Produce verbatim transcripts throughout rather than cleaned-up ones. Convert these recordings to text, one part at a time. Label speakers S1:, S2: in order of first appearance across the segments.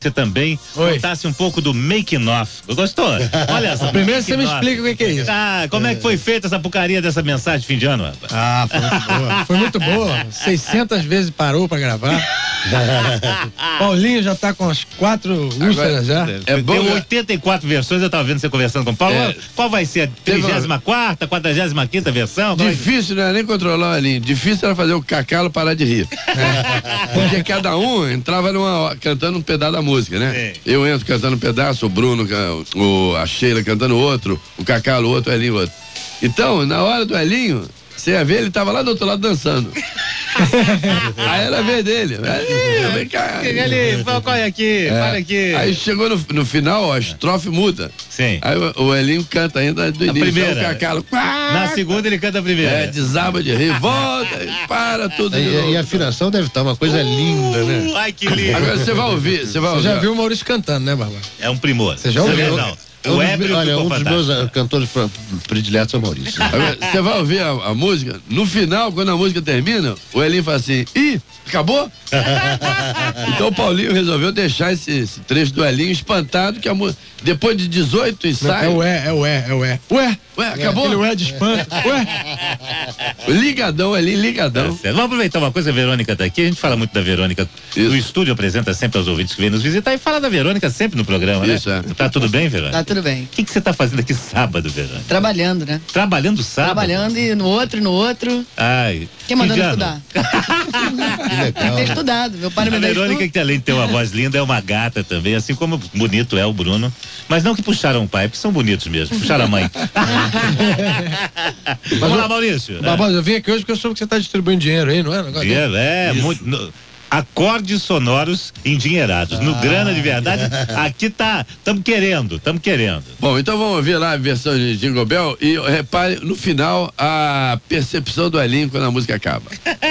S1: Você também
S2: Oi.
S1: contasse um pouco do making off. Gostou? Olha só.
S2: Primeiro você me explica o que, que é isso.
S1: Ah, como é. é que foi feita essa porcaria dessa mensagem de fim de ano, rapaz?
S2: Ah, foi muito boa. Foi muito boa. seiscentas vezes parou pra gravar. Paulinho já tá com as quatro úlceras já.
S1: É bom, tem oitenta e quatro versões, eu tava vendo você conversando com o Paulo. É. Qual vai ser? A trigésima quarta, quadragésima quinta versão?
S3: Difícil não é nem controlar ali. Difícil era fazer o Cacalo parar de rir. É. Porque cada um entrava numa, cantando um pedaço da música, né? Sim. Eu entro cantando um pedaço, o Bruno, o, a Sheila cantando outro, o Cacalo outro, o Elinho outro. Então, na hora do Elinho, você ia ver, ele tava lá do outro lado dançando. Aí era a vez dele. Elinho, vem cá.
S1: Ele, corre aqui, é. Para aqui.
S3: Aí chegou no, no final, a estrofe muda.
S1: Sim.
S3: Aí o, o Elinho canta ainda do
S1: a
S3: início.
S1: Primeira.
S3: O Cacalo.
S1: Na segunda ele canta a primeira.
S3: É, desaba de rir, volta, para tudo.
S4: E, e a afinação deve estar uma coisa uh, linda, né?
S1: Ai, que lindo.
S3: Agora você vai ouvir, você vai
S2: Você
S3: ouvir.
S2: já viu o Maurício cantando, né, Barba?
S1: É um primor.
S2: Você já ouviu?
S1: Não.
S4: Um
S1: o Ébrio
S4: olha, um
S1: fantástico.
S4: dos meus cantores prediletos é o Maurício.
S3: Você vai ouvir a, a música, no final, quando a música termina, o Elinho fala assim, ih, acabou? Então o Paulinho resolveu deixar esse, esse trecho do Elinho espantado, que a música, depois de dezoito ensaios...
S2: É o é, é o é, é o é. Ué,
S3: ué, acabou?
S2: Aquele ué de espanto, ué.
S3: Ligadão, Elinho, ligadão.
S1: É, vamos aproveitar uma coisa, a Verônica tá aqui, a gente fala muito da Verônica. Isso. O estúdio apresenta sempre aos ouvintes que vêm nos visitar e fala da Verônica sempre no programa, né?
S3: Isso, é.
S1: Tá tudo bem, Verônica?
S5: Tá tudo bem.
S1: O que que você tá fazendo aqui sábado, Verônica?
S5: Trabalhando, né?
S1: Trabalhando sábado?
S5: Trabalhando e no outro, e no outro.
S1: Ai.
S5: Quem mandando estudar?
S4: Que legal.
S5: Ter estudado, meu pai não me
S1: A
S5: deu
S1: Verônica,
S5: estudo.
S1: que além de ter uma voz linda, é uma gata também, assim como bonito é o Bruno. Mas não que puxaram o pai, porque são bonitos mesmo. Puxaram a mãe. Vamos lá, Maurício.
S2: Barbosa, eu vim aqui hoje porque eu soube que você tá distribuindo dinheiro aí, não é? Negócio
S1: dinheiro, é,
S2: Isso.
S1: muito. No, acordes sonoros endinheirados. Ah, no grana de verdade, aqui tá, estamos querendo, estamos querendo.
S3: Bom, então vamos ouvir lá a versão de Jingle Bell e repare no final a percepção do Elinho quando a música acaba.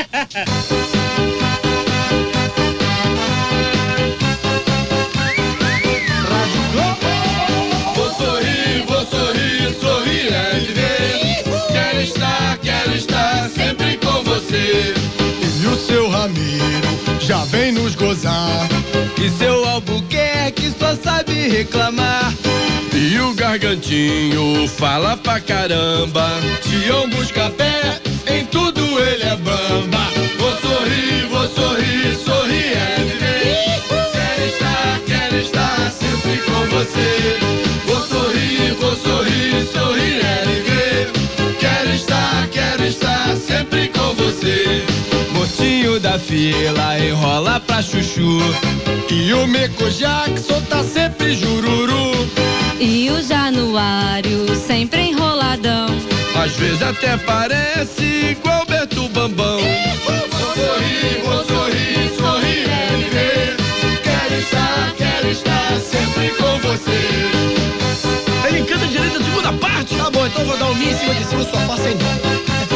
S6: Vou sorrir, vou sorrir, sorrir é viver. Quero estar, quero estar sempre com você.
S7: E o seu Ramiro já vem nos gozar.
S6: E seu Albuquerque só sabe reclamar.
S3: E o Gargantinho fala pra caramba.
S6: Tião Buscapé, em tudo ele é bamba. Vou sorrir, vou sorrir, sorrir é viver. Quero estar, quero estar sempre com você. Vou sorrir, vou sorrir, sorrir é viver. Quero estar, quero estar sempre com você. Mocinho da fila enrola pra chuchu.
S7: E o Mico Jackson tá sempre jururu.
S8: E o Januário sempre enroladão.
S3: Às vezes até parece igual Beto Bambam.
S6: Vou sorrir, vou sorrir, sorrir é viver. Quero estar, quero estar sempre com você.
S7: Ele encanta direito da segunda parte? Tá bom, então vou dar um mi em cima de cima, só passa em dó.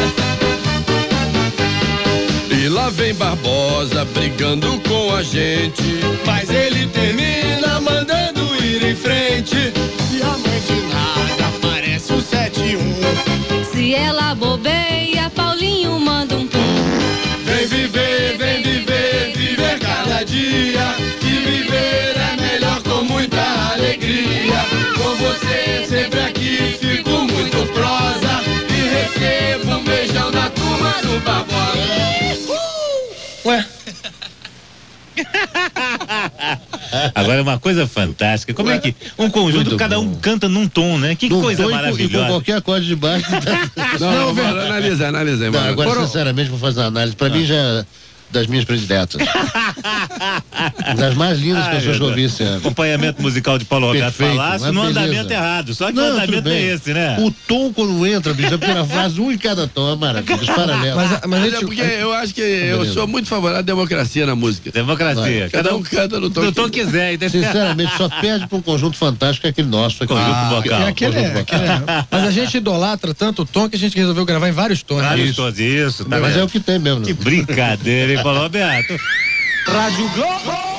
S3: E lá vem Barbosa brigando com a gente.
S6: Mas ele termina mandando ir em frente.
S7: E a mãe de nada parece um sete um.
S8: Se ela bobeia, Paulinho manda um pum.
S6: Vem viver, vem viver, viver cada dia. E viver é melhor com muita alegria. Com você sempre aqui fico muito prosa. E recebo um beijão da turma do Barbosa.
S2: Ué.
S1: Agora é uma coisa fantástica. Como é que um conjunto, muito cada um bom. Canta num tom, né? Que
S4: num
S1: coisa
S4: tom
S1: maravilhosa.
S4: E com qualquer acorde de baixo.
S3: Não, não, não, analisa, analisa.
S4: Não, agora, Por... sinceramente, vou fazer uma análise. Pra ah. mim, já das minhas prediletas. Das mais lindas que eu já ouvi esse ano.
S1: Acompanhamento musical de Paulo Roberto Palácio no andamento errado. Só que não, o andamento é esse, né?
S4: O tom quando entra, bicho, a primeira frase, um em cada tom, é maravilha, os paralelos.
S3: Mas, mas, mas é porque eu acho que eu sou muito favorável à democracia na música.
S1: Democracia.
S3: Cada, cada um canta no tom,
S1: no tom que quiser.
S4: Sinceramente, só perde pra um conjunto fantástico, é aquele nosso aqui.
S1: Conjunto ah, vocal.
S2: É aquele,
S1: conjunto
S2: é,
S1: vocal.
S2: Aquele é. Mas a gente idolatra tanto o tom que a gente resolveu gravar em vários tons.
S1: Vários
S2: isso.
S1: tons, isso. Tá
S4: mas
S1: vendo?
S4: é o que tem mesmo.
S1: Que brincadeira, hein, Paulo Roberto?
S7: Rádio Globo!